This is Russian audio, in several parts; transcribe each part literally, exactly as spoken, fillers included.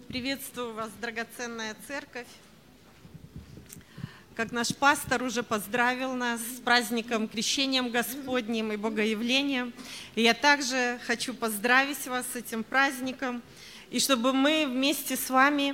Приветствую вас, драгоценная церковь. Как наш пастор уже поздравил нас с праздником Крещением Господним и Богоявлением, и я также хочу поздравить вас с этим праздником, и чтобы мы вместе с вами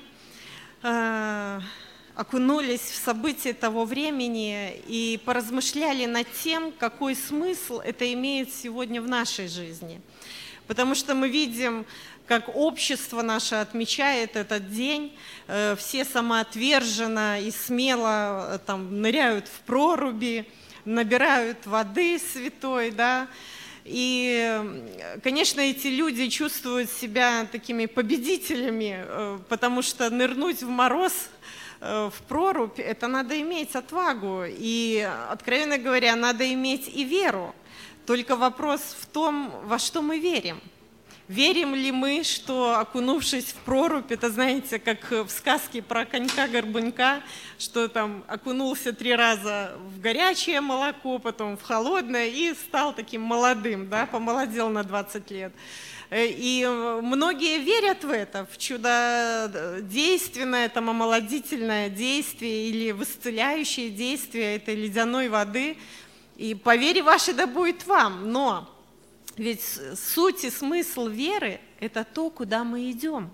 э, окунулись в события того времени и поразмышляли над тем, какой смысл это имеет сегодня в нашей жизни. Потому что мы видим, как общество наше отмечает этот день, все самоотверженно и смело там ныряют в проруби, набирают воды святой, да, и, конечно, эти люди чувствуют себя такими победителями, потому что нырнуть в мороз, в прорубь, это надо иметь отвагу, и, откровенно говоря, надо иметь и веру. Только вопрос в том, во что мы верим. Верим ли мы, что, окунувшись в прорубь, это, знаете, как в сказке про конька-горбунька, что там окунулся три раза в горячее молоко, потом в холодное и стал таким молодым, да, помолодел на двадцать лет. И многие верят в это, в чудодейственное, там, омолодительное действие или в исцеляющее действие этой ледяной воды. И по вере вашей да будет вам, но ведь суть и смысл веры – это то, куда мы идем,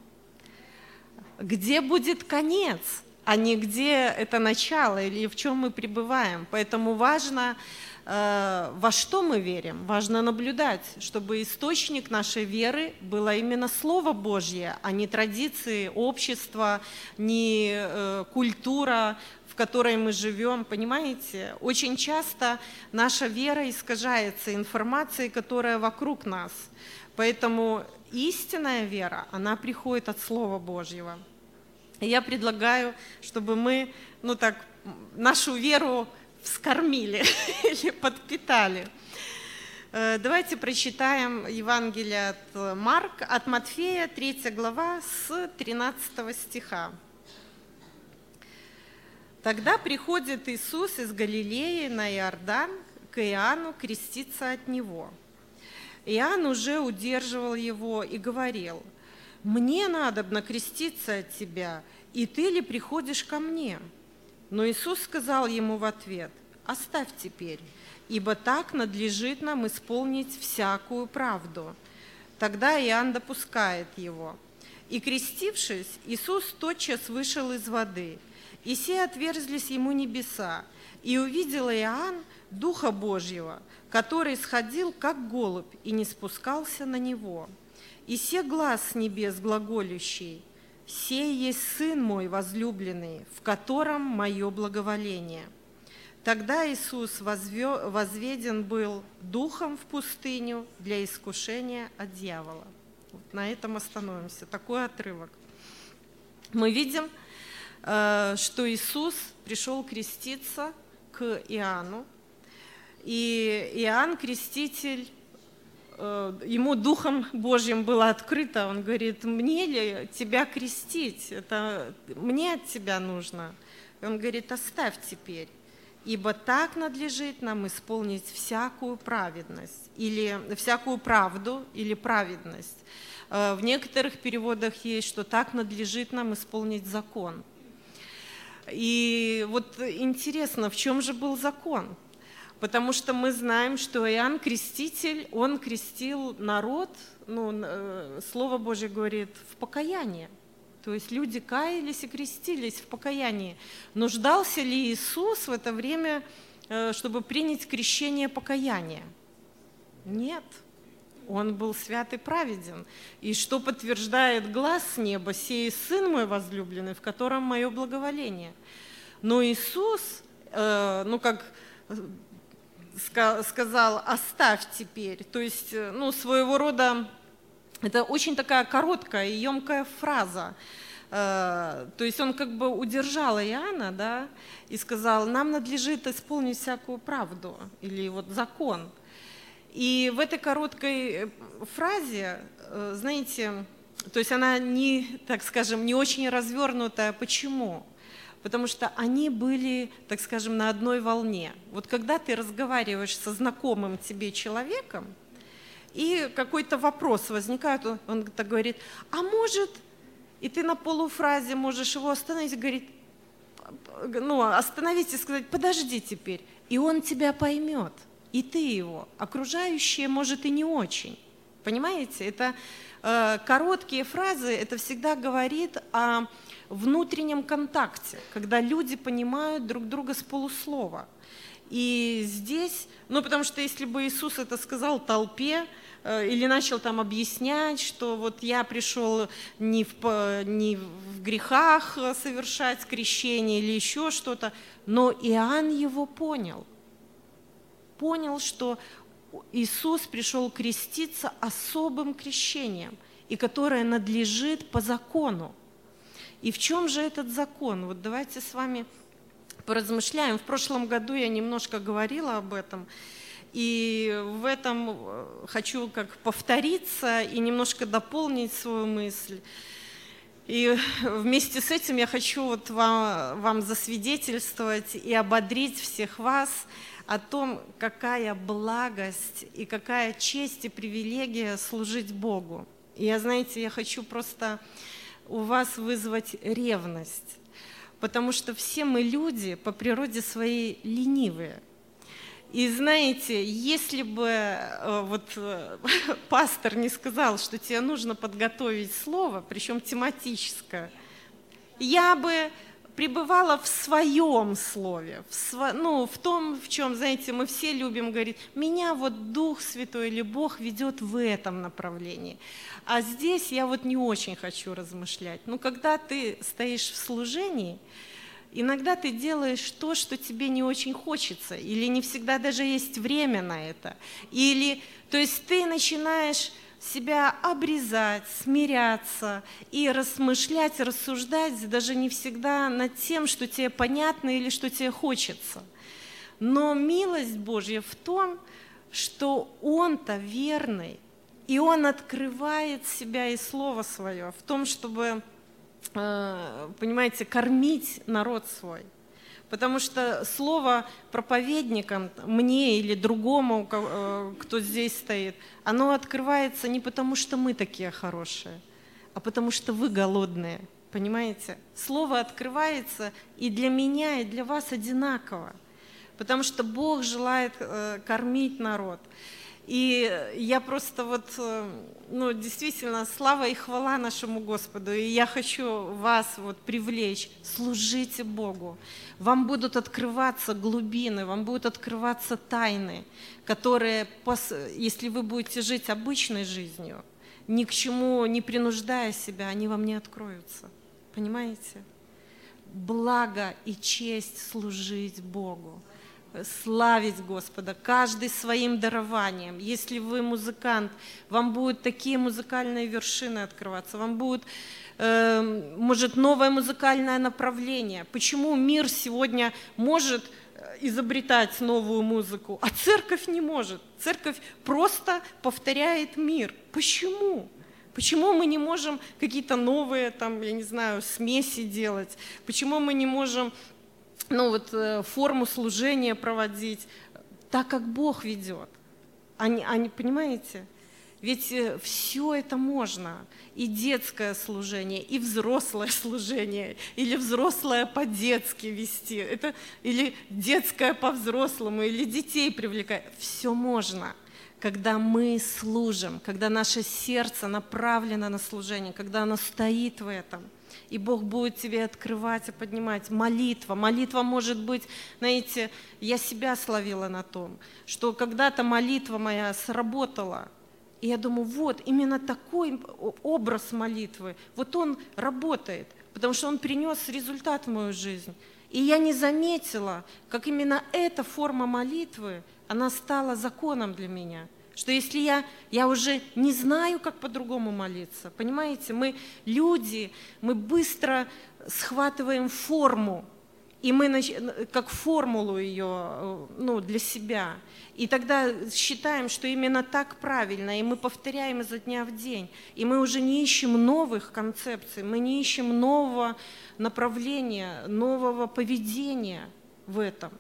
где будет конец, а не где это начало или в чем мы пребываем. Поэтому важно, э, во что мы верим, важно наблюдать, чтобы источник нашей веры было именно Слово Божье, а не традиции общества, не э, культура, в которой мы живем, понимаете? Очень часто наша вера искажается информацией, которая вокруг нас. Поэтому истинная вера, она приходит от Слова Божьего. И я предлагаю, чтобы мы, ну так, нашу веру вскормили или подпитали. Давайте прочитаем Евангелие от Марка, от Матфея, третья глава, с тринадцатого стиха. Тогда приходит Иисус из Галилеи на Иордан к Иоанну креститься от него. Иоанн уже удерживал его и говорил: «Мне надобно креститься от тебя, и ты ли приходишь ко мне?» Но Иисус сказал ему в ответ: «Оставь теперь, ибо так надлежит нам исполнить всякую правду». Тогда Иоанн допускает его. И, крестившись, Иисус тотчас вышел из воды, и се отверзлись ему небеса, и увидел Иоанн Духа Божьего, который сходил, как голубь, и не спускался на него. И се глас с небес глаголющий: «Сей есть Сын мой возлюбленный, в котором мое благоволение». Тогда Иисус возведен был Духом в пустыню для искушения от дьявола. Вот на этом остановимся. Такой отрывок. Мы видим, что Иисус пришел креститься к Иоанну, и Иоанн Креститель, ему Духом Божьим было открыто, он говорит: «Мне ли тебя крестить? Это мне от тебя нужно». И он говорит: «Оставь теперь, ибо так надлежит нам исполнить всякую праведность, или всякую правду, или праведность». В некоторых переводах есть, что так надлежит нам исполнить закон. И вот интересно, в чем же был закон? Потому что мы знаем, что Иоанн Креститель, он крестил народ, ну, Слово Божье говорит, в покаянии. То есть люди каялись и крестились в покаянии. Нуждался ли Иисус в это время, чтобы принять крещение покаяния? Нет. Он был свят и праведен. И что подтверждает глас с неба: «Сей Сын мой возлюбленный, в котором мое благоволение». Но Иисус, э, ну как сказал: «Оставь теперь». То есть, ну, своего рода, это очень такая короткая и емкая фраза. Э, то есть он как бы удержал Иоанна, да, и сказал: «Нам надлежит исполнить всякую правду», или вот закон. И в этой короткой фразе, знаете, то есть она не, так скажем, не очень развернутая. Почему? Потому что они были, так скажем, на одной волне. Вот когда ты разговариваешь со знакомым тебе человеком, и какой-то вопрос возникает, он, он так говорит: «А может, И ты на полуфразе можешь его остановить, говорит, ну, остановить и сказать, подожди теперь. И он тебя поймет, и ты его. Окружающие, может, и не очень. Понимаете? Это э, короткие фразы, это всегда говорит о внутреннем контакте, когда люди понимают друг друга с полуслова. И здесь, ну, потому что если бы Иисус это сказал толпе, или начал там объяснять, что вот я пришел не в, не в грехах совершать крещение или еще что-то, но Иоанн его понял. Понял, что Иисус пришел креститься особым крещением, и которое надлежит по закону. И в чем же этот закон? Вот давайте с вами поразмышляем. В прошлом году я немножко говорила об этом. И в этом хочу как повториться и немножко дополнить свою мысль. И вместе с этим я хочу вот вам, вам засвидетельствовать и ободрить всех вас о том, какая благость и какая честь и привилегия служить Богу. И я, знаете, я хочу просто у вас вызвать ревность, потому что все мы люди по природе своей ленивые. И знаете, если бы э, вот, э, пастор не сказал, что тебе нужно подготовить слово, причем тематическое, я бы пребывала в своем слове, в, сво, ну, в том, в чем, знаете, мы все любим говорить, меня вот Дух Святой или Бог ведет в этом направлении. А здесь я вот не очень хочу размышлять. Но когда ты стоишь в служении, иногда ты делаешь то, что тебе не очень хочется, или не всегда даже есть время на это. Или, то есть ты начинаешь себя обрезать, смиряться и размышлять, рассуждать даже не всегда над тем, что тебе понятно или что тебе хочется. Но милость Божья в том, что Он-то верный, и Он открывает себя и Слово Свое в том, чтобы, понимаете, кормить народ свой. Потому что слово проповедникам, мне или другому, кто здесь стоит, оно открывается не потому, что мы такие хорошие, а потому что вы голодные, понимаете? Слово открывается и для меня, и для вас одинаково, потому что Бог желает кормить народ. И я просто вот, ну, действительно, слава и хвала нашему Господу. И я хочу вас вот привлечь, служите Богу. Вам будут открываться глубины, вам будут открываться тайны, которые, если вы будете жить обычной жизнью, ни к чему не принуждая себя, они вам не откроются. Понимаете? Благо и честь служить Богу. Славить Господа, каждый своим дарованием. Если вы музыкант, вам будут такие музыкальные вершины открываться, вам будет, э, может, новое музыкальное направление. Почему мир сегодня может изобретать новую музыку, а церковь не может? Церковь просто повторяет мир. Почему? Почему мы не можем какие-то новые, там, я не знаю, смеси делать? Почему мы не можем ну, вот, форму служения проводить так, как Бог ведет? Они, они, понимаете? Ведь все это можно. И детское служение, и взрослое служение, или взрослое по-детски вести, это, или детское по-взрослому, или детей привлекать. Все можно, когда мы служим, когда наше сердце направлено на служение, когда оно стоит в этом. И Бог будет тебе открывать и поднимать. Молитва. Молитва может быть, знаете, я себя словила на том, что когда-то молитва моя сработала. И я думаю, вот, именно такой образ молитвы, вот он работает, потому что он принес результат в мою жизнь. И я не заметила, как именно эта форма молитвы, она стала законом для меня. Что если я, я уже не знаю, как по-другому молиться, понимаете, мы люди, мы быстро схватываем форму, и мы как формулу ее ну, для себя, и тогда считаем, что именно так правильно, и мы повторяем изо дня в день, и мы уже не ищем новых концепций, мы не ищем нового направления, нового поведения в этом.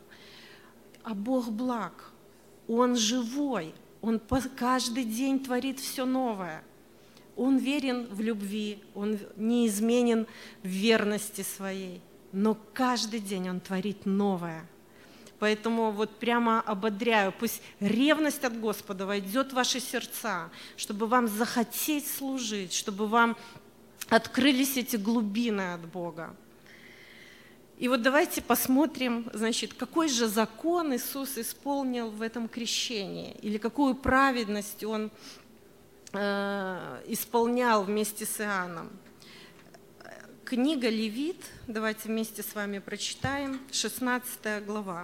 А Бог благ, Он живой. Он каждый день творит все новое. Он верен в любви, Он неизменен в верности своей, но каждый день Он творит новое. Поэтому вот прямо ободряю, пусть ревность от Господа войдет в ваши сердца, чтобы вам захотеть служить, чтобы вам открылись эти глубины от Бога. И вот давайте посмотрим, значит, какой же закон Иисус исполнил в этом крещении, или какую праведность Он э, исполнял вместе с Иоанном. Книга Левит, давайте вместе с вами прочитаем, шестнадцатая глава.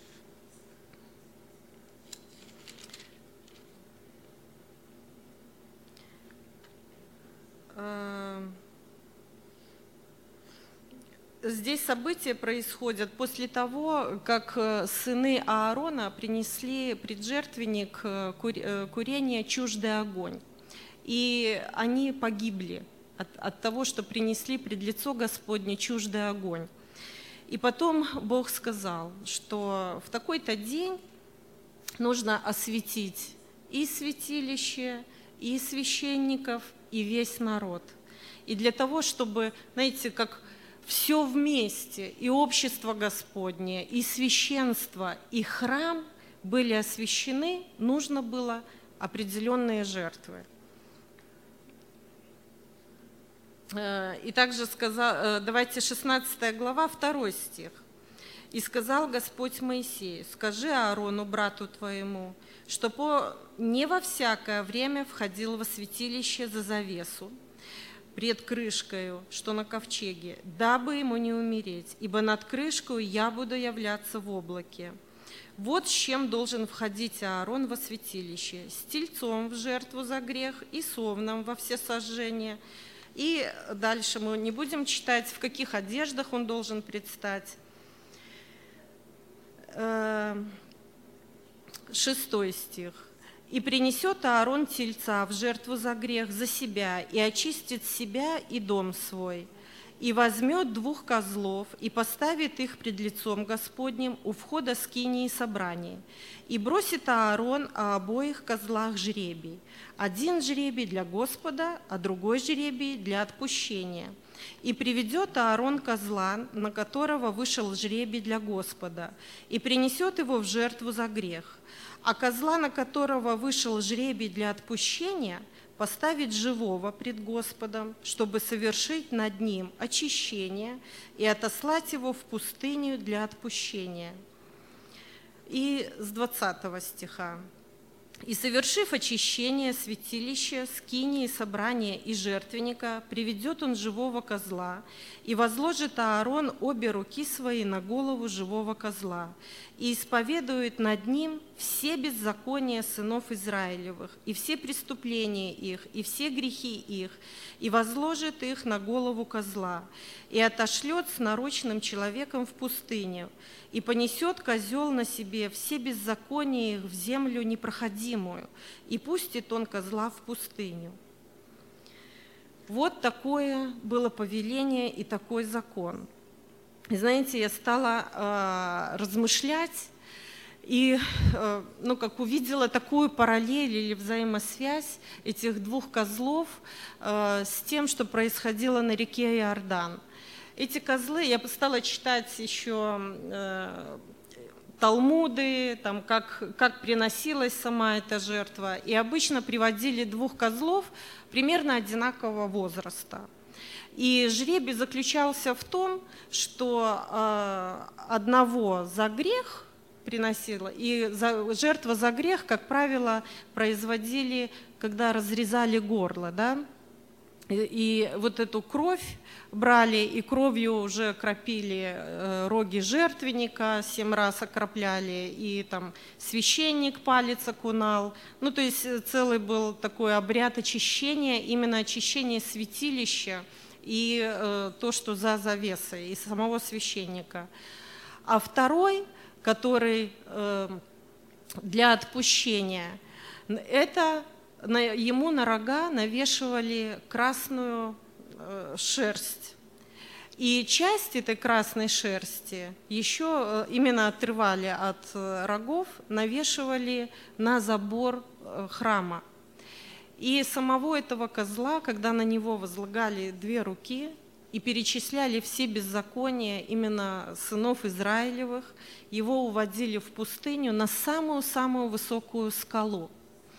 Здесь события происходят после того, как сыны Аарона принесли пред жертвенник курения чуждый огонь. И они погибли от, от того, что принесли пред лицо Господне чуждый огонь. И потом Бог сказал, что в такой-то день нужно осветить и святилище, и священников, и весь народ. И для того, чтобы, знаете, как все вместе, и общество Господне, и священство, и храм были освящены, нужно было определенные жертвы. И также сказал, давайте шестнадцатая глава, второй стих. «И сказал Господь Моисею, скажи Аарону, брату твоему, чтобы не во всякое время входил во святилище за завесу, пред крышкою, что на ковчеге, дабы ему не умереть, ибо над крышкою я буду являться в облаке. Вот с чем должен входить Аарон во святилище, с тельцом в жертву за грех и с овном во всесожжение». И дальше мы не будем читать, в каких одеждах он должен предстать. Шестой стих. «И принесет Аарон тельца в жертву за грех за себя, и очистит себя и дом свой, и возьмет двух козлов, и поставит их пред лицом Господним у входа скинии собрания, и бросит Аарон о обоих козлах жребий, один жребий для Господа, а другой жребий для отпущения. И приведет Аарон козла, на которого вышел жребий для Господа, и принесет его в жертву за грех. А козла, на которого вышел жребий для отпущения, поставить живого пред Господом, чтобы совершить над ним очищение и отослать его в пустыню для отпущения». И с двадцатого стиха. «И, совершив очищение святилища, скинии, собрания и жертвенника, приведет он живого козла, и возложит Аарон обе руки свои на голову живого козла, и исповедует над ним все беззакония сынов Израилевых, и все преступления их, и все грехи их, и возложит их на голову козла, и отошлет с нарочным человеком в пустыню, и понесет козел на себе все беззакония их в землю непроходимую, и пустит он козла в пустыню». Вот такое было повеление и такой закон. И знаете, я стала э, размышлять, и э, ну, как увидела такую параллель или взаимосвязь этих двух козлов э, с тем, что происходило на реке Иордан. Эти козлы, я стала читать еще э, талмуды, там, как, как приносилась сама эта жертва, и обычно приводили двух козлов примерно одинакового возраста. И жребий заключался в том, что э, одного за грех приносила, и за, жертва за грех, как правило, производили, когда разрезали горло, да? И вот эту кровь брали, и кровью уже кропили роги жертвенника, семь раз окропляли, и там священник палец окунал. Ну, то есть целый был такой обряд очищения, именно очищение святилища и э, то, что за завесой, и самого священника. А второй, который э, для отпущения, это... ему на рога навешивали красную шерсть. И часть этой красной шерсти еще именно отрывали от рогов, навешивали на забор храма. И самого этого козла, когда на него возлагали две руки и перечисляли все беззакония именно сынов Израилевых, его уводили в пустыню на самую-самую высокую скалу.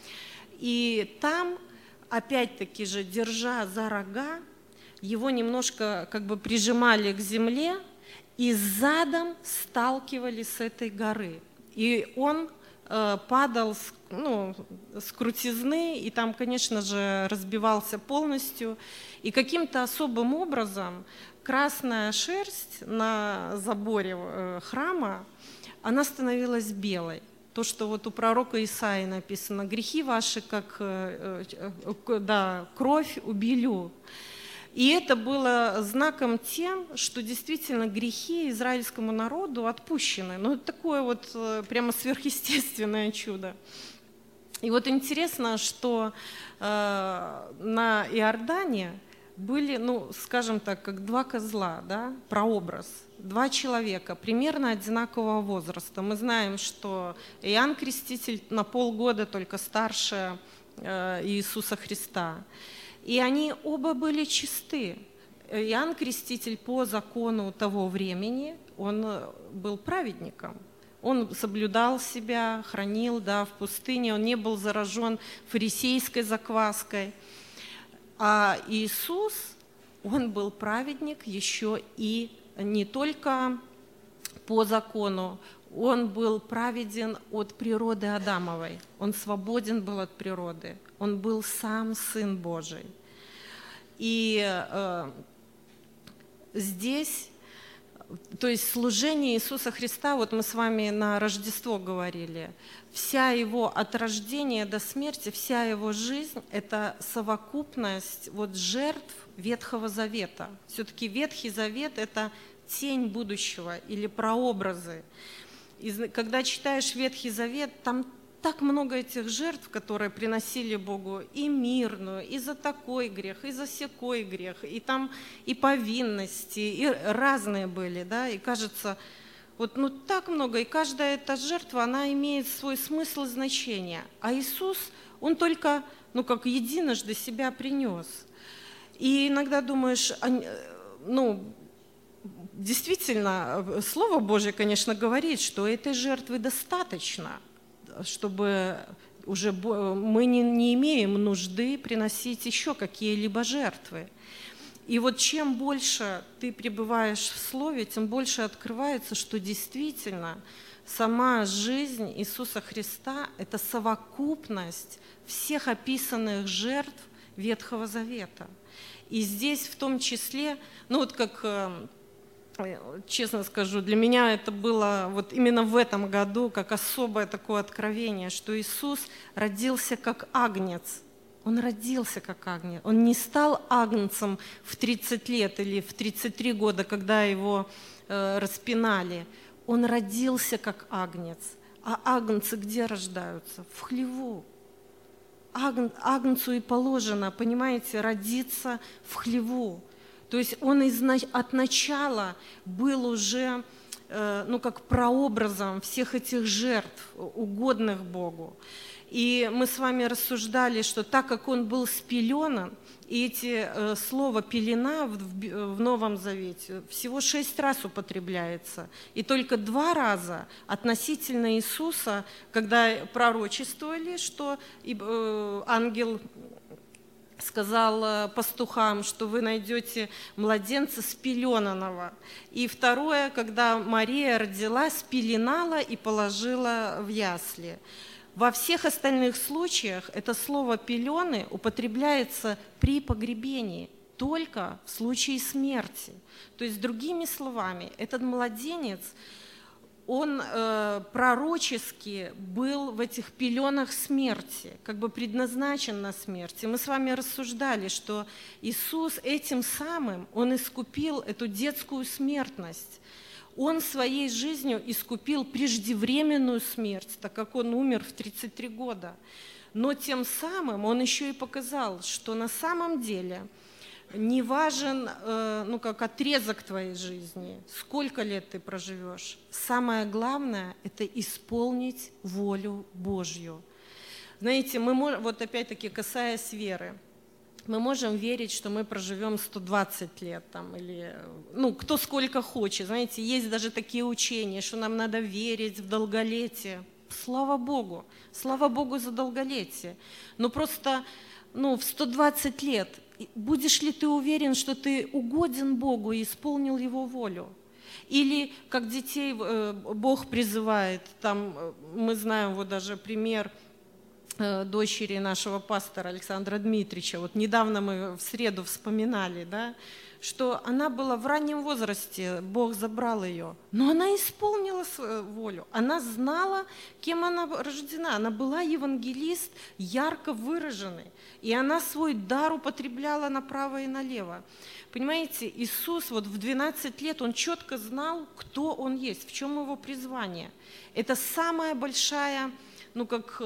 И там, опять-таки же, держа за рога, его немножко как бы прижимали к земле и задом сталкивали с этой горы. И он э, падал с, ну, с крутизны, и там, конечно же, разбивался полностью. И каким-то особым образом красная шерсть на заборе э, храма, она становилась белой. То, что вот у пророка Исаии написано: «Грехи ваши, как э, э, да, кровь убелю». И это было знаком тем, что действительно грехи израильскому народу отпущены. Ну, это такое вот э, прямо сверхъестественное чудо. И вот интересно, что э, на Иордане были, ну, скажем так, как два козла, да, прообраз. Два человека примерно одинакового возраста. Мы знаем, что Иоанн Креститель на полгода только старше э, Иисуса Христа. И они оба были чисты. Иоанн Креститель по закону того времени, он был праведником. Он соблюдал себя, хранил, да, в пустыне, он не был заражен фарисейской закваской. А Иисус, он был праведник еще и не только по закону, он был праведен от природы Адамовой, он свободен был от природы, он был сам Сын Божий. И э, здесь, то есть служение Иисуса Христа, вот мы с вами на Рождество говорили, вся его от рождения до смерти, вся его жизнь – это совокупность вот жертв Ветхого Завета. Все-таки Ветхий Завет – это тень будущего или прообразы. И когда читаешь Ветхий Завет, там так много этих жертв, которые приносили Богу и мирную, и за такой грех, и за сякой грех, и там и повинности, и разные были, да, и кажется, вот ну так много, и каждая эта жертва, она имеет свой смысл и значение. А Иисус, Он только, ну как единожды себя принес. И иногда думаешь, ну, действительно, Слово Божье, конечно, говорит, что этой жертвы достаточно, чтобы уже мы не, не имеем нужды приносить еще какие-либо жертвы. И вот чем больше ты пребываешь в Слове, тем больше открывается, что действительно сама жизнь Иисуса Христа – это совокупность всех описанных жертв Ветхого Завета. И здесь в том числе, ну вот как, честно скажу, для меня это было вот именно в этом году как особое такое откровение, что Иисус родился как агнец. Он родился как агнец. Он не стал агнцем в тридцать лет или в тридцать три года, когда его э, распинали. Он родился как агнец. А агнцы где рождаются? В хлеву. Аг, агнцу и положено, понимаете, родиться в хлеву. То есть он из, от начала был уже, э, ну, как прообразом всех этих жертв, угодных Богу. И мы с вами рассуждали, что так как он был спеленан, и эти э, слово «пелена» в, в, в Новом Завете всего шесть раз употребляется, и только два раза относительно Иисуса, когда пророчествовали, что э, ангел сказал пастухам, что вы найдете младенца спеленанного. И второе, когда Мария родила, спеленала и положила в ясли. Во всех остальных случаях это слово «пелены» употребляется при погребении, только в случае смерти. То есть, другими словами, этот младенец, он э, пророчески был в этих пеленах смерти, как бы предназначен на смерть. И мы с вами рассуждали, что Иисус этим самым, Он искупил эту детскую смертность. Он своей жизнью искупил преждевременную смерть, так как Он умер в тридцать три года. Но тем самым Он еще и показал, что на самом деле не важен, ну, как отрезок твоей жизни, сколько лет ты проживешь. Самое главное – это исполнить волю Божью. Знаете, мы можем, вот опять-таки касаясь веры, мы можем верить, что мы проживем сто двадцать лет, там, или, ну, кто сколько хочет. Знаете, есть даже такие учения, что нам надо верить в долголетие. Слава Богу, слава Богу за долголетие. Но просто, ну, в сто двадцать лет будешь ли ты уверен, что ты угоден Богу и исполнил Его волю? Или как детей Бог призывает, там мы знаем вот даже пример дочери нашего пастора Александра Дмитриевича. Вот недавно мы в среду вспоминали, да, что она была в раннем возрасте, Бог забрал ее, но она исполнила свою волю. Она знала, кем она рождена. Она была евангелист, ярко выраженный. И она свой дар употребляла направо и налево. Понимаете, Иисус вот в двенадцать лет, Он четко знал, кто Он есть, в чем Его призвание. Это самая большая, ну как...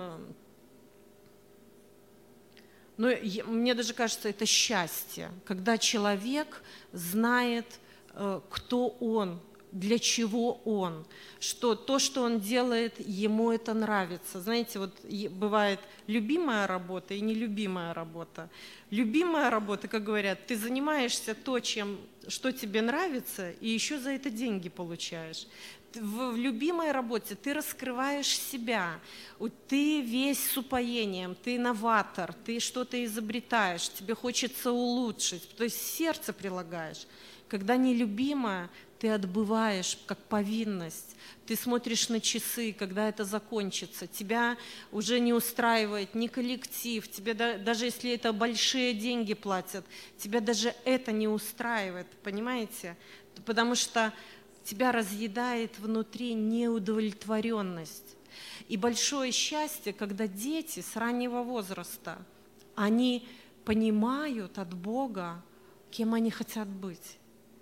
Но мне даже кажется, это счастье, когда человек знает, кто он, для чего он, что то, что он делает, ему это нравится. Знаете, вот бывает любимая работа и нелюбимая работа. Любимая работа, как говорят, ты занимаешься то, чем, что тебе нравится, и еще за это деньги получаешь. В любимой работе ты раскрываешь себя, ты весь с упоением, ты новатор, ты что-то изобретаешь, тебе хочется улучшить, то есть сердце прилагаешь. Когда нелюбимая, ты отбываешь как повинность, ты смотришь на часы, когда это закончится, тебя уже не устраивает ни коллектив, тебе даже если это большие деньги платят, тебя даже это не устраивает, понимаете? Потому что тебя разъедает внутри неудовлетворенность. И большое счастье, когда дети с раннего возраста, они понимают от Бога, кем они хотят быть.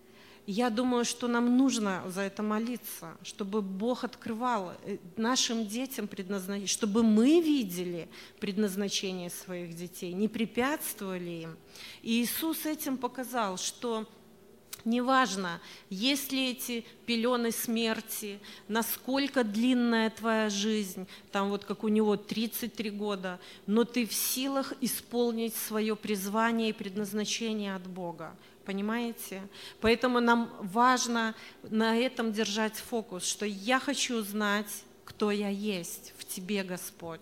Я думаю, что нам нужно за это молиться, чтобы Бог открывал нашим детям предназначение, чтобы мы видели предназначение своих детей, не препятствовали им. И Иисус этим показал, что неважно, есть ли эти пелены смерти, насколько длинная твоя жизнь, там вот как у него тридцать три года, но ты в силах исполнить свое призвание и предназначение от Бога. Понимаете? Поэтому нам важно на этом держать фокус, что я хочу знать, кто я есть в Тебе, Господь.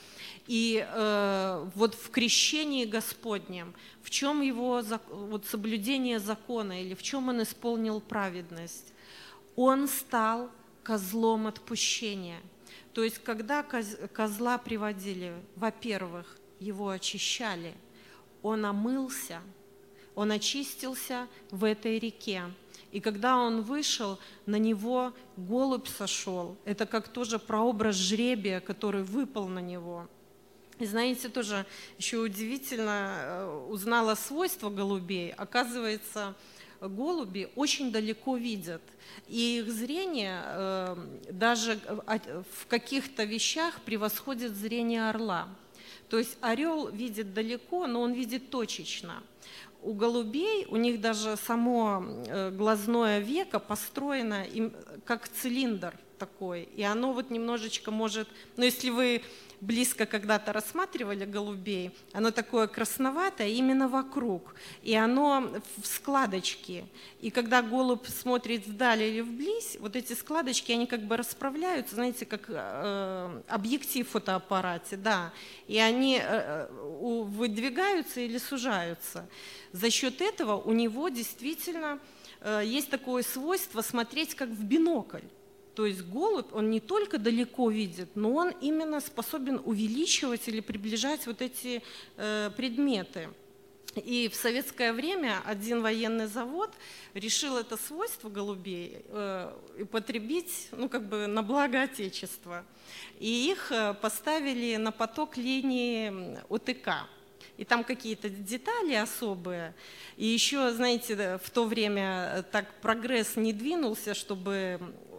И э, вот в крещении Господнем, в чем его вот, соблюдение закона или в чем он исполнил праведность? Он стал козлом отпущения. То есть, когда коз, козла приводили, во-первых, его очищали, он омылся, он очистился в этой реке. И когда он вышел, на него голубь сошел. Это как тоже прообраз жребия, который выпал на него. И знаете, тоже еще удивительно узнала свойства голубей. Оказывается, голуби очень далеко видят. И их зрение даже в каких-то вещах превосходит зрение орла. То есть орел видит далеко, но он видит точечно. У голубей, у них даже само глазное веко построено им как цилиндр такой. И оно вот немножечко может, ну если вы близко когда-то рассматривали голубей, оно такое красноватое именно вокруг, и оно в складочке. И когда голубь смотрит вдаль или вблизь, вот эти складочки, они как бы расправляются, знаете, как э, объектив в фотоаппарате, да, и они э, выдвигаются или сужаются. За счет этого у него действительно э, есть такое свойство смотреть как в бинокль. То есть голубь, он не только далеко видит, но он именно способен увеличивать или приближать вот эти э, предметы. И в советское время один военный завод решил это свойство голубей э, употребить, ну, как бы на благо Отечества. И их поставили на поток линии ОТК. И там какие-то детали особые. И еще, знаете, в то время так прогресс не двинулся, чтобы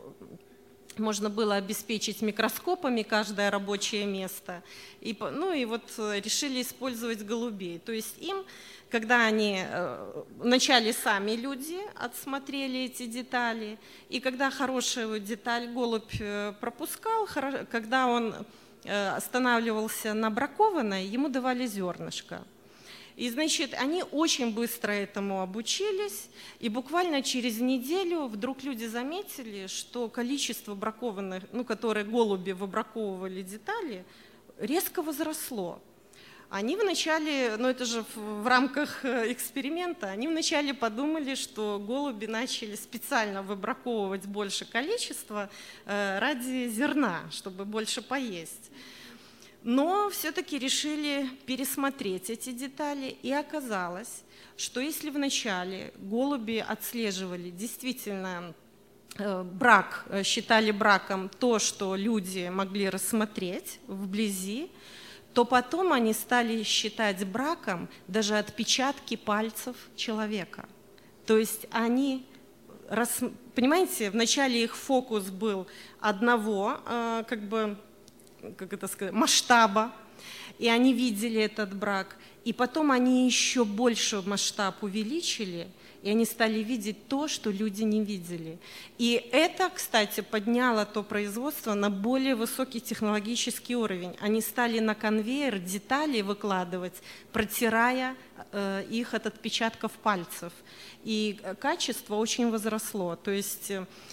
можно было обеспечить микроскопами каждое рабочее место. И, ну и вот решили использовать голубей. То есть им, когда они, вначале сами люди отсмотрели эти детали, и когда хорошая деталь голубь пропускал, когда он останавливался на бракованной, ему давали зернышко. И, значит, они очень быстро этому обучились, и буквально через неделю вдруг люди заметили, что количество бракованных, ну, которые голуби выбраковывали детали, резко возросло. Они вначале, ну это же в, в рамках эксперимента, они вначале подумали, что голуби начали специально выбраковывать больше количества э, ради зерна, чтобы больше поесть. Но все-таки решили пересмотреть эти детали, и оказалось, что если вначале голуби отслеживали действительно брак, считали браком то, что люди могли рассмотреть вблизи, то потом они стали считать браком даже отпечатки пальцев человека. То есть они, понимаете, вначале их фокус был одного, как бы, как это сказать, масштаба, и они видели этот брак, и потом они еще больше масштаб увеличили, и они стали видеть то, что люди не видели. И это, кстати, подняло то производство на более высокий технологический уровень. Они стали на конвейер детали выкладывать, протирая э, их от отпечатков пальцев. И качество очень возросло. То есть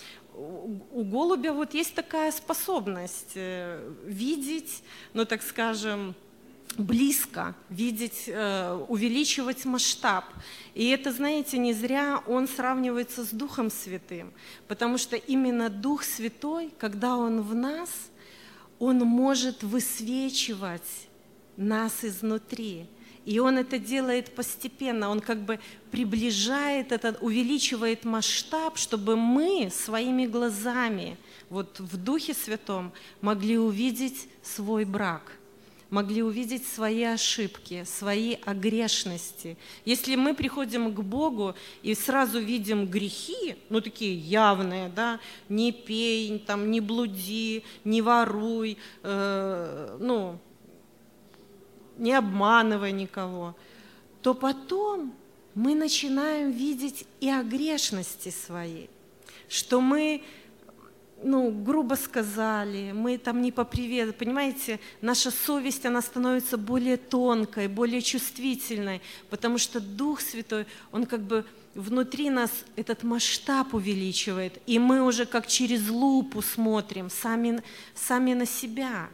у голубя вот есть такая способность видеть, ну так скажем, близко, видеть, увеличивать масштаб. И это, знаете, не зря он сравнивается с Духом Святым, потому что именно Дух Святой, когда Он в нас, Он может высвечивать нас изнутри. И Он это делает постепенно, Он как бы приближает это, увеличивает масштаб, чтобы мы своими глазами, вот в Духе Святом, могли увидеть свой брак, могли увидеть свои ошибки, свои огрешности. Если мы приходим к Богу и сразу видим грехи, ну такие явные, да, не пей, там, не блуди, не воруй, э, ну, не обманывай никого, то потом мы начинаем видеть и огрешности свои, что мы, ну, грубо сказали, мы там не поприветствовали, понимаете, наша совесть, она становится более тонкой, более чувствительной, потому что Дух Святой, Он как бы внутри нас этот масштаб увеличивает, и мы уже как через лупу смотрим сами, сами на себя.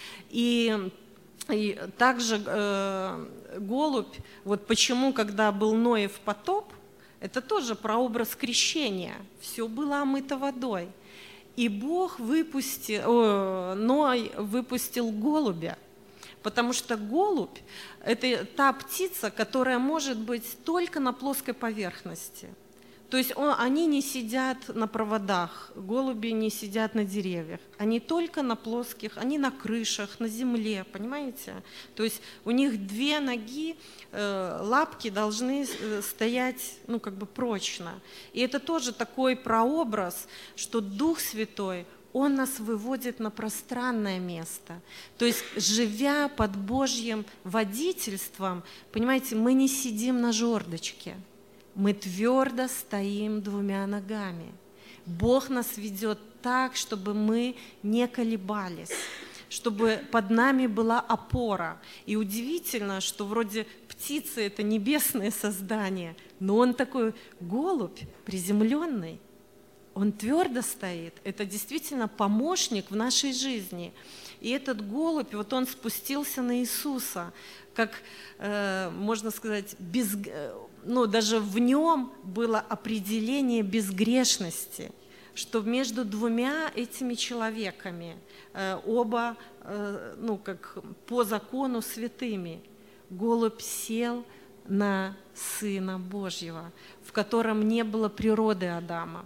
И И также э, голубь, вот почему, когда был Ноев потоп, это тоже прообраз крещения, все было омыто водой. И Бог выпустил, о, Ной выпустил голубя, потому что голубь – это та птица, которая может быть только на плоской поверхности. То есть он, они не сидят на проводах, голуби не сидят на деревьях, они только на плоских, они на крышах, на земле, понимаете? То есть у них две ноги, э, лапки должны стоять, ну, как бы прочно. И это тоже такой прообраз, что Дух Святой, Он нас выводит на пространное место. То есть, живя под Божьим водительством, понимаете, мы не сидим на жердочке. Мы твердо стоим двумя ногами. Бог нас ведет так, чтобы мы не колебались, чтобы под нами была опора. И удивительно, что вроде птицы – это небесное создание, но он такой голубь приземленный, он твердо стоит. Это действительно помощник в нашей жизни. И этот голубь, вот он спустился на Иисуса, как, э, можно сказать, без, ну, даже в нем было определение безгрешности, что между двумя этими человеками, э, оба, э, ну, как по закону святыми, голубь сел на Сына Божьего, в котором не было природы Адама.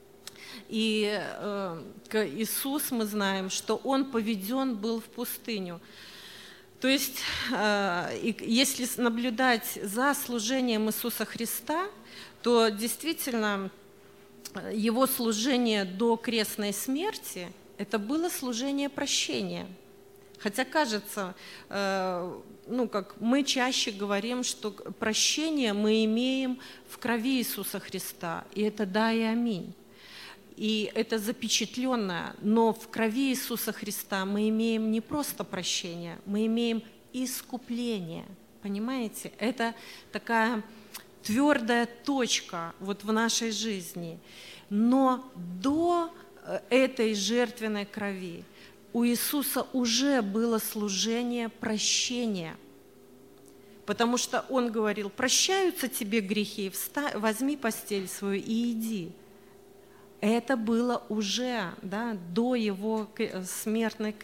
И э, Иисус, мы знаем, что Он поведен был в пустыню. То есть, э, и если наблюдать за служением Иисуса Христа, то действительно Его служение до крестной смерти – это было служение прощения. Хотя кажется, э, ну, как мы чаще говорим, что прощение мы имеем в крови Иисуса Христа, и это да и аминь. и это запечатленное, но в крови Иисуса Христа мы имеем не просто прощение, мы имеем искупление, понимаете? Это такая твердая точка вот в нашей жизни. Но до этой жертвенной крови у Иисуса уже было служение прощения, потому что Он говорил: прощаются тебе грехи, встань, возьми постель свою и иди. Это было уже, да, до Его смертной,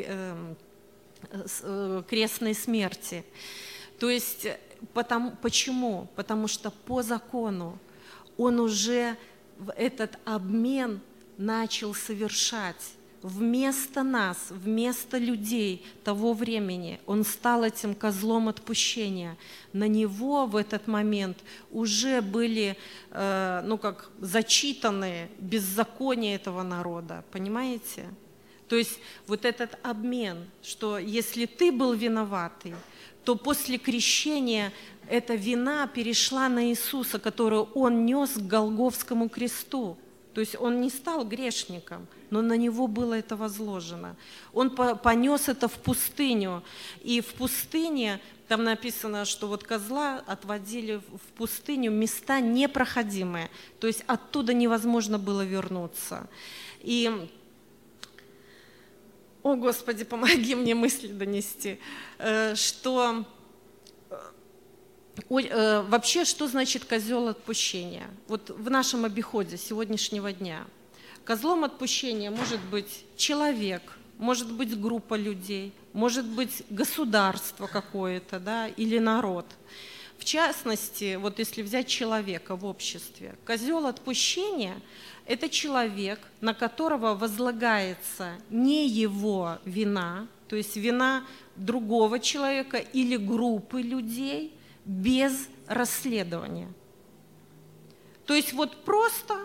крестной смерти. То есть, потому, почему? Потому что по закону Он уже этот обмен начал совершать. Вместо нас, вместо людей того времени, Он стал этим козлом отпущения. На Него в этот момент уже были, э, ну как, зачитаны беззакония этого народа, понимаете? То есть вот этот обмен, что если ты был виноватый, то после крещения эта вина перешла на Иисуса, которую Он нес к Голгофскому кресту. То есть Он не стал грешником, но на Него было это возложено. Он понес это в пустыню, и в пустыне, там написано, что вот козла отводили в пустыню, места непроходимые, то есть оттуда невозможно было вернуться. И, о Господи, помоги мне мысли донести, что... Вообще, что значит козел отпущения? Вот в нашем обиходе сегодняшнего дня. Козлом отпущения может быть человек, может быть группа людей, может быть государство какое-то, да, или народ. В частности, вот если взять человека в обществе, козел отпущения – это человек, на которого возлагается не его вина, то есть вина другого человека или группы людей, без расследования. То есть вот просто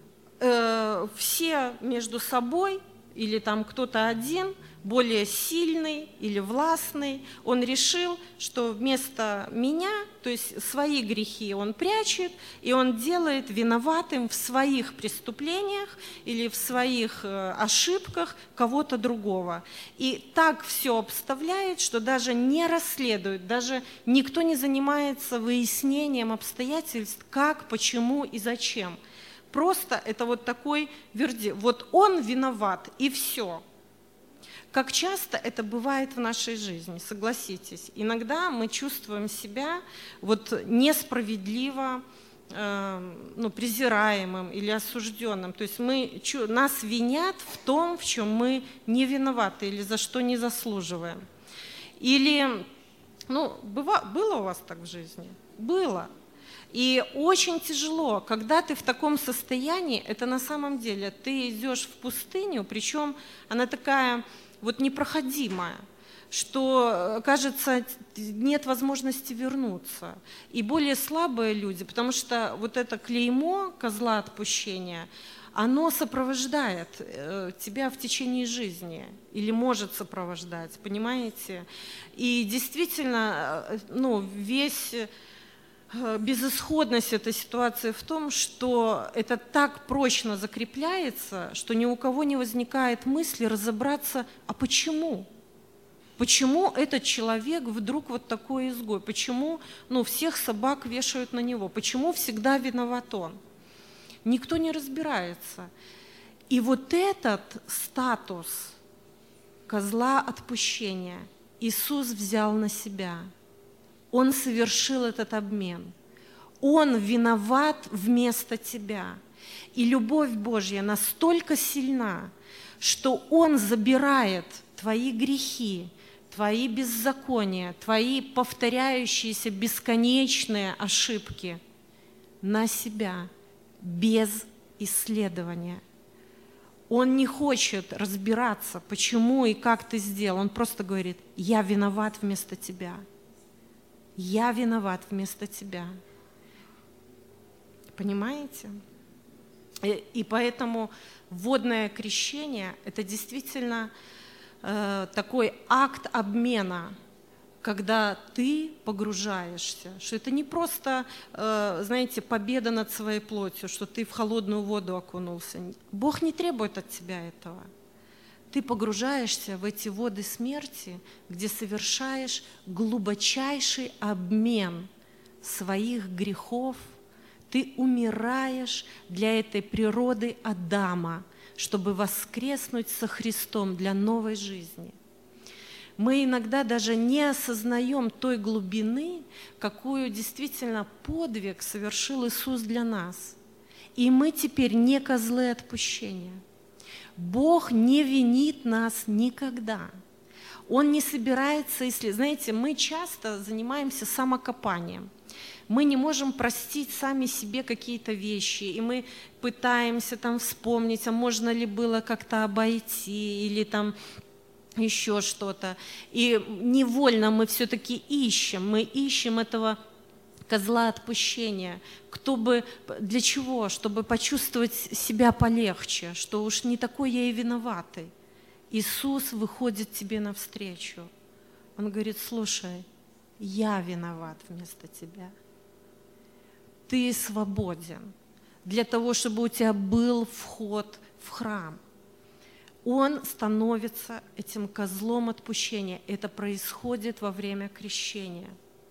э, все между собой, или там кто-то один, более сильный или властный, он решил, что вместо меня, то есть свои грехи он прячет, и он делает виноватым в своих преступлениях или в своих э, ошибках кого-то другого. И так все обставляет, что даже не расследует, даже никто не занимается выяснением обстоятельств, как, почему и зачем. Просто это вот такой вердикт. Вот он виноват, и все. Как часто это бывает в нашей жизни, согласитесь. Иногда мы чувствуем себя вот несправедливо, э, ну, презираемым или осужденным. То есть мы, нас винят в том, в чем мы не виноваты или за что не заслуживаем. Или, ну, быва, было у вас так в жизни? Было. И очень тяжело, когда ты в таком состоянии, это на самом деле, ты идешь в пустыню, причем она такая вот непроходимая, что, кажется, нет возможности вернуться. И более слабые люди, потому что вот это клеймо козла отпущения, оно сопровождает тебя в течение жизни или может сопровождать, понимаете? И действительно, ну, весь... безысходность этой ситуации в том, что это так прочно закрепляется, что ни у кого не возникает мысли разобраться, а почему? Почему этот человек вдруг вот такой изгой? Почему, ну, всех собак вешают на него? Почему всегда виноват он? Никто не разбирается. И вот этот статус козла отпущения Иисус взял на себя. Он совершил этот обмен. Он виноват вместо тебя. И любовь Божья настолько сильна, что Он забирает твои грехи, твои беззакония, твои повторяющиеся бесконечные ошибки на себя без исследования. Он не хочет разбираться, почему и как ты сделал. Он просто говорит: я виноват вместо тебя. Я виноват вместо тебя. Понимаете? И, и поэтому водное крещение – это действительно э, такой акт обмена когда ты погружаешься, что это не просто, знаете, победа над своей плотью, что ты в холодную воду окунулся. Бог не требует от тебя этого. Ты погружаешься в эти воды смерти, где совершаешь глубочайший обмен своих грехов. Ты умираешь для этой природы Адама, чтобы воскреснуть со Христом для новой жизни. Мы иногда даже не осознаем той глубины, какую действительно подвиг совершил Иисус для нас. И мы теперь не козлы отпущения. Бог не винит нас никогда. Он не собирается, если, знаете, мы часто занимаемся самокопанием. Мы не можем простить сами себе какие-то вещи, и мы пытаемся там вспомнить, а можно ли было как-то обойти, или там еще что-то. И невольно мы все-таки ищем, мы ищем этого козла отпущения. Кто бы, для чего? Чтобы почувствовать себя полегче, что уж не такой я и виноватый. Иисус выходит тебе навстречу. Он говорит: слушай, я виноват вместо тебя. Ты свободен для того, чтобы у тебя был вход в храм. Он становится этим козлом отпущения. Это происходит во время крещения.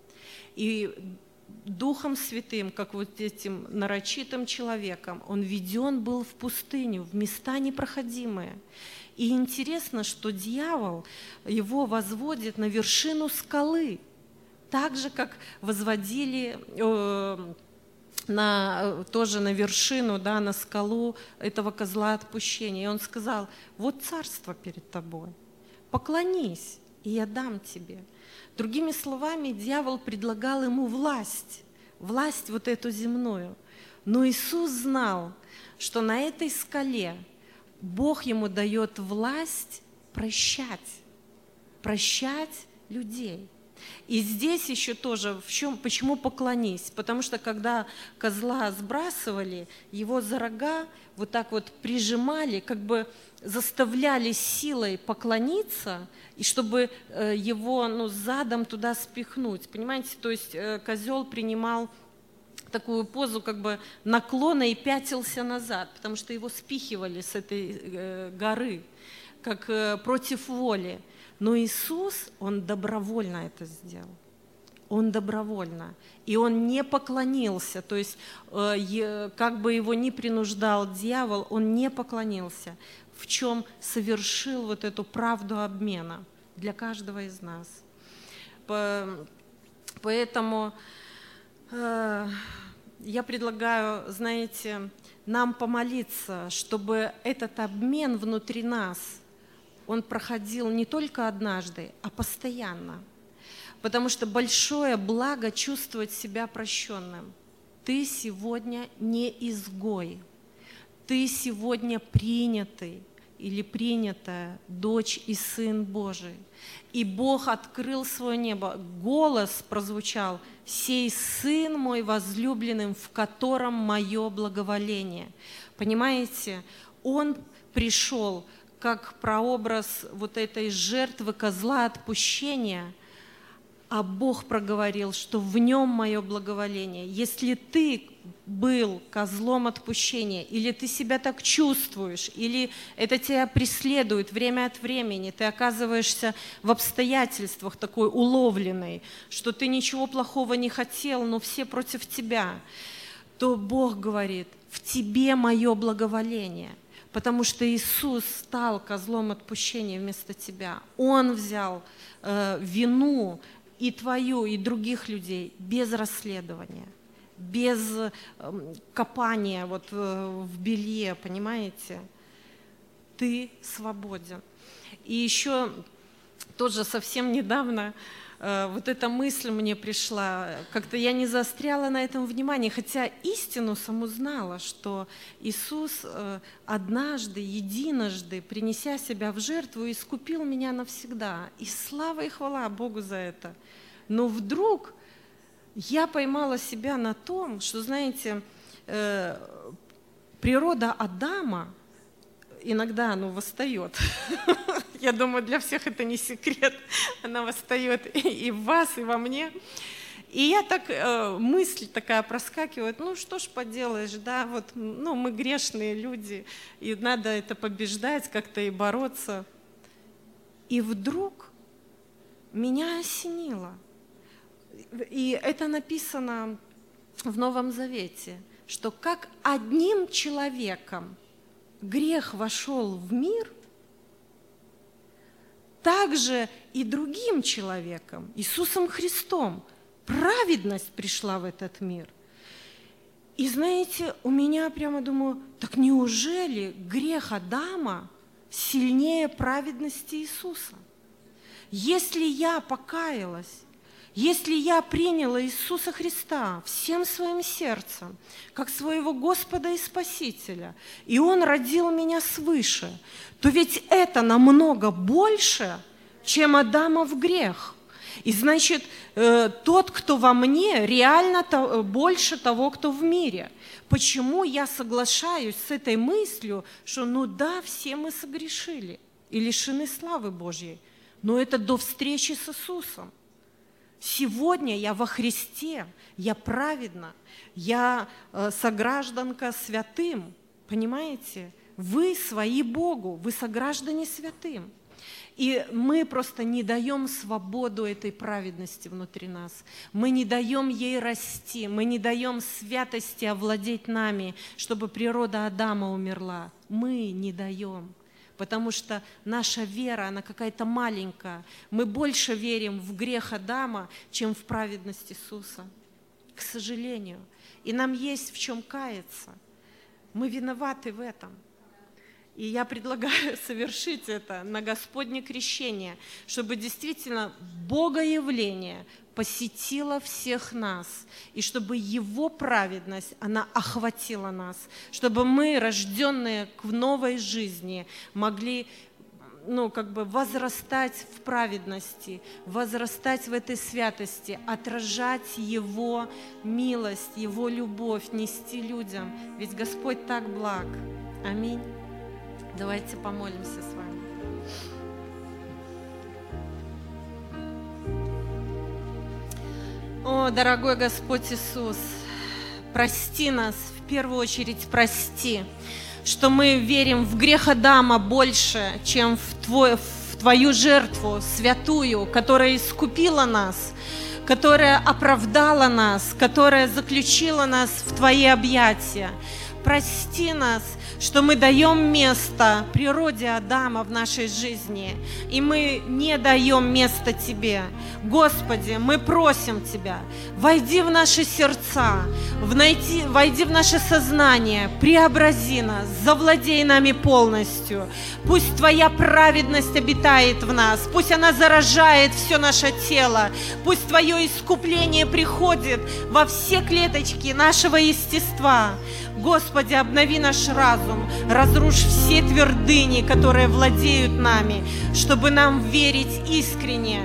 И Духом Святым, как вот этим нарочитым человеком, он веден был в пустыню, в места непроходимые. И интересно, что дьявол его возводит на вершину скалы, так же, как возводили э, на, тоже на вершину, да, на скалу этого козла отпущения. И он сказал: вот царство перед тобой, поклонись, и я дам тебе. Другими словами, дьявол предлагал ему власть, власть вот эту земную. Но Иисус знал, что на этой скале Бог ему дает власть прощать, прощать людей. И здесь еще тоже, в чем, почему поклонись? Потому что когда козла сбрасывали, его за рога вот так вот прижимали, как бы заставляли силой поклониться, и чтобы его, ну, задом туда спихнуть. Понимаете, то есть козел принимал такую позу как бы наклона и пятился назад, потому что его спихивали с этой горы, как против воли. Но Иисус, Он добровольно это сделал. Он добровольно. И Он не поклонился, то есть как бы его ни принуждал дьявол, Он не поклонился, в чем совершил вот эту правду обмена для каждого из нас. Поэтому я предлагаю, знаете, нам помолиться, чтобы этот обмен внутри нас, он проходил не только однажды, а постоянно. Потому что большое благо чувствовать себя прощенным. Ты сегодня не изгой. Ты сегодня принятый или принятая дочь и сын Божий. И Бог открыл свое небо. Голос прозвучал: «Сей сын мой возлюбленный, в котором мое благоволение». Понимаете, Он пришел как прообраз вот этой жертвы козла отпущения, а Бог проговорил, что в нем мое благоволение. Если ты был козлом отпущения, или ты себя так чувствуешь, или это тебя преследует время от времени, ты оказываешься в обстоятельствах такой уловленной, что ты ничего плохого не хотел, но все против тебя, то Бог говорит: в тебе мое благоволение. Потому что Иисус стал козлом отпущения вместо тебя. Он взял э, вину и твою, и других людей без расследования, без э, копания вот, э, в белье, понимаете? Ты свободен. И еще тоже совсем недавно э, вот эта мысль мне пришла, как-то я не заостряла на этом внимание, хотя истину саму знала, что Иисус э, однажды, единожды, принеся себя в жертву, искупил меня навсегда. И слава и хвала Богу за это. Но вдруг я поймала себя на том, что, знаете, э, природа Адама иногда оно восстает. Я думаю, для всех это не секрет. Она восстает и в вас, и во мне. И я так, э, мысль такая проскакивает, ну что ж поделаешь, да, вот, ну мы грешные люди, и надо это побеждать, как-то и бороться. И вдруг меня осенило. И это написано в Новом Завете, что как одним человеком грех вошел в мир, так же и другим человеком, Иисусом Христом, праведность пришла в этот мир. И знаете, у меня прямо думаю, так неужели грех Адама сильнее праведности Иисуса? Если я покаялась, если я приняла Иисуса Христа всем своим сердцем, как своего Господа и Спасителя, и Он родил меня свыше, то ведь это намного больше, чем Адамов грех. И значит, тот, кто во мне, реально больше того, кто в мире. Почему я соглашаюсь с этой мыслью, что ну да, все мы согрешили и лишены славы Божьей, но это до встречи с Иисусом. Сегодня я во Христе, я праведна, я согражданка святым, понимаете? Вы свои Богу, вы сограждане святым. И мы просто не даем свободу этой праведности внутри нас. Мы не даем ей расти, мы не даем святости овладеть нами, чтобы природа Адама умерла. Мы не даем, потому что наша вера, она какая-то маленькая. Мы больше верим в грех Адама, чем в праведность Иисуса. К сожалению. И нам есть в чем каяться. Мы виноваты в этом. И я предлагаю совершить это на Господне крещение, чтобы действительно Богоявление посетило всех нас, и чтобы Его праведность, она охватила нас, чтобы мы, рожденные к новой жизни, могли ну, как бы возрастать в праведности, возрастать в этой святости, отражать Его милость, Его любовь, нести людям. Ведь Господь так благ. Аминь. Давайте помолимся с вами. О, дорогой Господь Иисус, прости нас, в первую очередь прости, что мы верим в грех Адама больше, чем в, твой, в Твою жертву святую, которая искупила нас, которая оправдала нас, которая заключила нас в Твои объятия. Прости нас, что мы даем место природе Адама в нашей жизни, и мы не даем место Тебе. Господи, мы просим Тебя, войди в наши сердца, войди, войди в наше сознание, преобрази нас, завладей нами полностью. Пусть Твоя праведность обитает в нас, пусть она заражает все наше тело, пусть Твое искупление приходит во все клеточки нашего естества. Господи, обнови наш разум, разрушь все твердыни, которые владеют нами, чтобы нам верить искренне,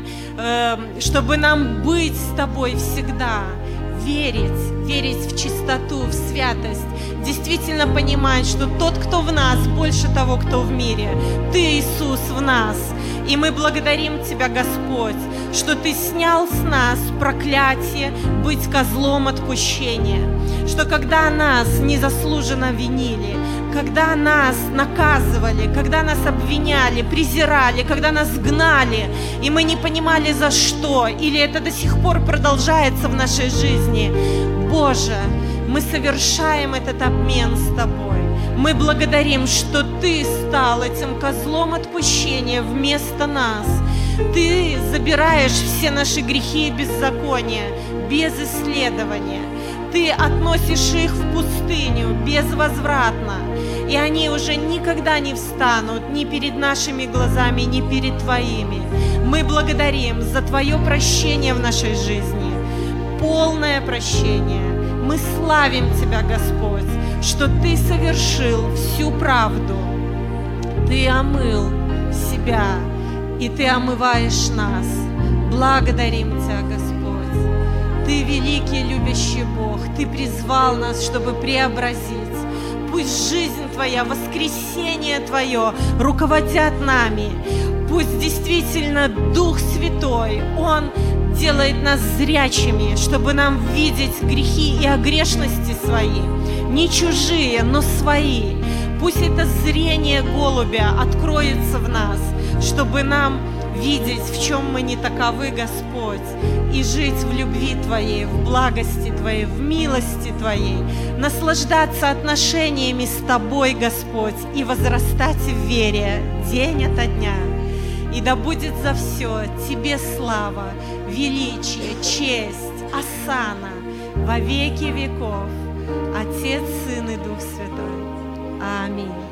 чтобы нам быть с Тобой всегда, верить, верить в чистоту, в святость, действительно понимать, что тот, кто в нас, больше того, кто в мире. Ты, Иисус, в нас. И мы благодарим Тебя, Господь, что Ты снял с нас проклятие быть козлом отпущения, что когда нас незаслуженно винили, когда нас наказывали, когда нас обвиняли, презирали, когда нас гнали, и мы не понимали за что, или это до сих пор продолжается в нашей жизни, Боже, мы совершаем этот обмен с Тобой. Мы благодарим, что Ты стал этим козлом отпущения вместо нас. Ты забираешь все наши грехи и беззакония без исследования. Ты относишь их в пустыню безвозвратно, и они уже никогда не встанут ни перед нашими глазами, ни перед Твоими. Мы благодарим за Твое прощение в нашей жизни, полное прощение. Мы славим Тебя, Господь, что Ты совершил всю правду. Ты омыл себя, и Ты омываешь нас. Благодарим Тебя, Господь. Ты великий любящий Бог. Ты призвал нас, чтобы преобразить. пусть жизнь Твоя, воскресение Твое руководят нами. Пусть действительно Дух Святой, Он делает нас зрячими, чтобы нам видеть грехи и огрешности свои, не чужие, но свои. Пусть это зрение голубя откроется в нас, чтобы нам видеть, в чем мы не таковы, Господь, и жить в любви Твоей, в благости Твоей, в милости Твоей, наслаждаться отношениями с Тобой, Господь, и возрастать в вере день ото дня. И да будет за все Тебе слава, величие, честь, осана во веки веков. Отец, Сын и Дух Святой. Аминь.